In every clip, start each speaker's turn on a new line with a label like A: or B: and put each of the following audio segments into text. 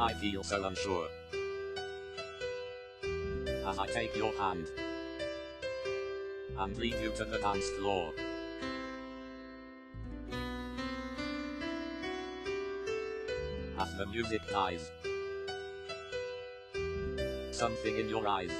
A: I feel so unsure as I take your hand and lead you to the dance floor. As the music dies, something in your eyes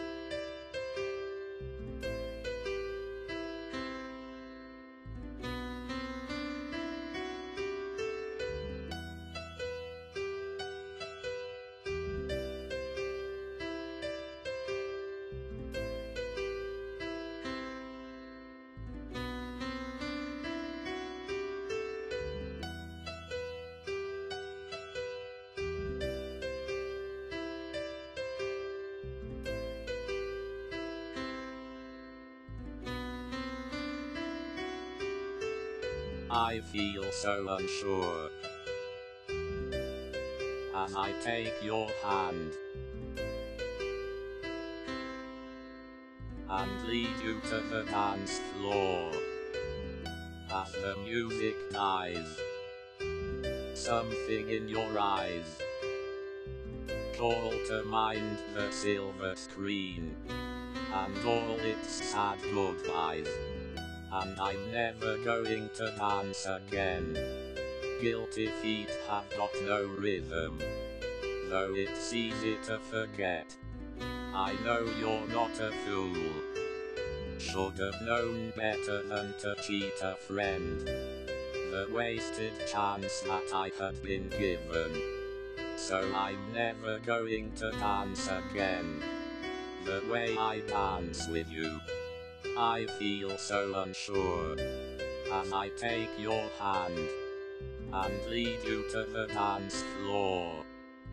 A: I feel so unsure as I take your hand and lead you to the dance floor. As the music dies, something in your eyes call to mind the silver screen and all its sad goodbyes. And I'm never going to dance again. Guilty feet have got no rhythm, though it's easy to forget. I know you're not a fool. Should have known better than to cheat a friend. The wasted chance that I had been given. So I'm never going to dance again the way I dance with you. I feel so unsure as I take your hand and lead you to the dance floor.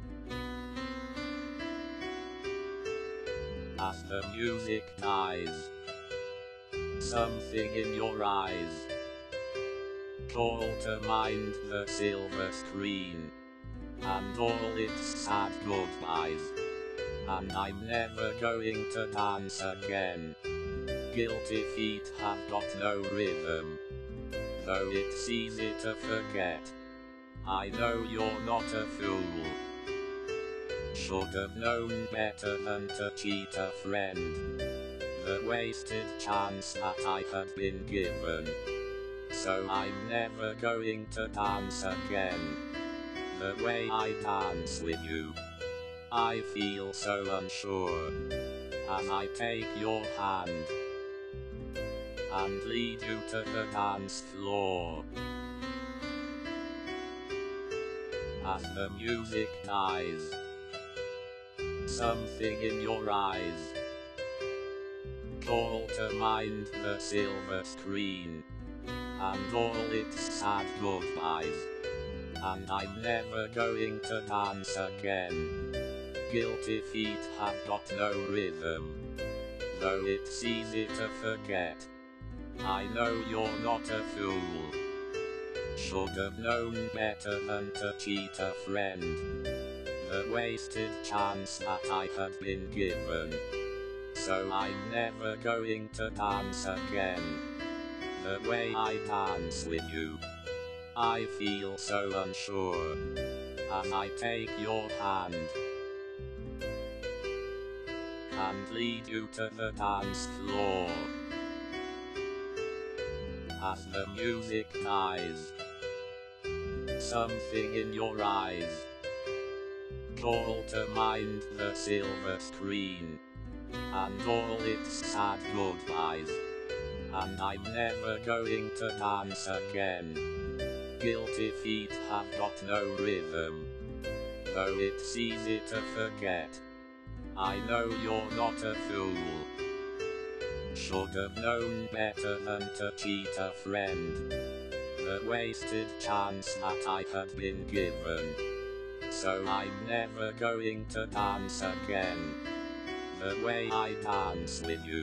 A: As the music dies, something in your eyes call to mind the silver screen and all its sad goodbyes. And I'm never going to dance again. Guilty feet have got no rhythm, though it's easy to forget. I know you're not a fool. Should have known better than to cheat a friend. The wasted chance that I had been given. So I'm never going to dance again the way I dance with you. I feel so unsure as I take your hand and lead you to the dance floor. As the music dies, something in your eyes call to mind the silver screen and all its sad goodbyes. And I'm never going to dance again. Guilty feet have got no rhythm, though it's easy to forget. I know you're not a fool. Should have known better than to cheat a friend. The wasted chance that I had been given. So I'm never going to dance again the way I dance with you. I feel so unsure as I take your hand and lead you to the dance floor. As the music dies, something in your eyes call to mind the silver screen and all its sad goodbyes. And I'm never going to dance again. Guilty feet have got no rhythm, though it's easy to forget. I know you're not a fool. Should have known better than to cheat a friend. The wasted chance that I had been given. So I'm never going to dance again the way I dance with you.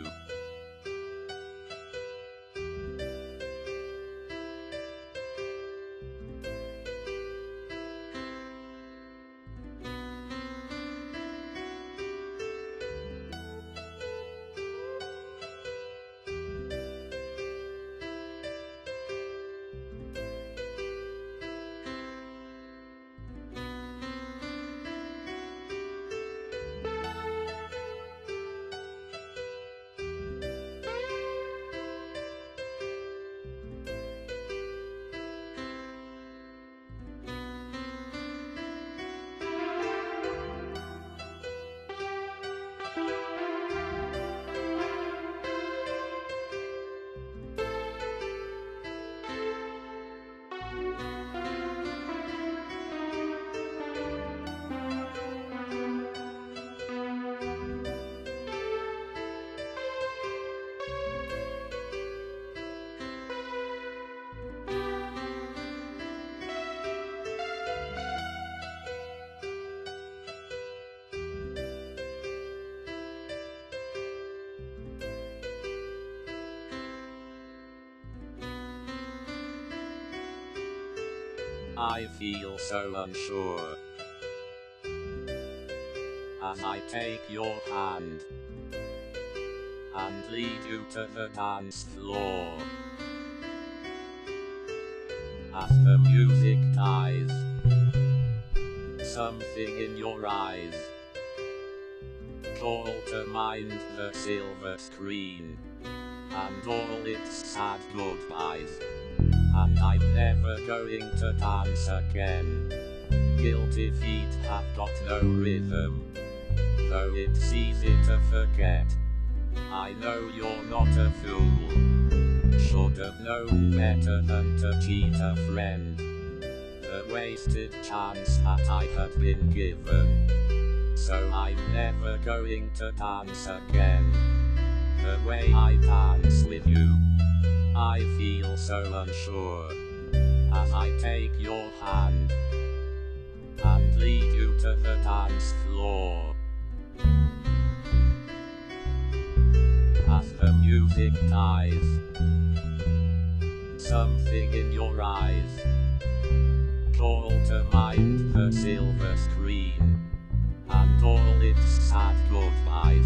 A: I feel so unsure as I take your hand and lead you to the dance floor. As the music dies, something in your eyes call to mind the silver screen and all its sad goodbyes. And I'm never going to dance again. Guilty feet have got no rhythm, though it's easy to forget. I know you're not a fool, should have known better than to cheat a friend. The wasted chance that I had been given, so I'm never going to dance again. The way I dance with you, I feel so unsure as I take your hand and lead you to the dance floor. As the music dies, something in your eyes call to mind the silver screen and all its sad goodbyes.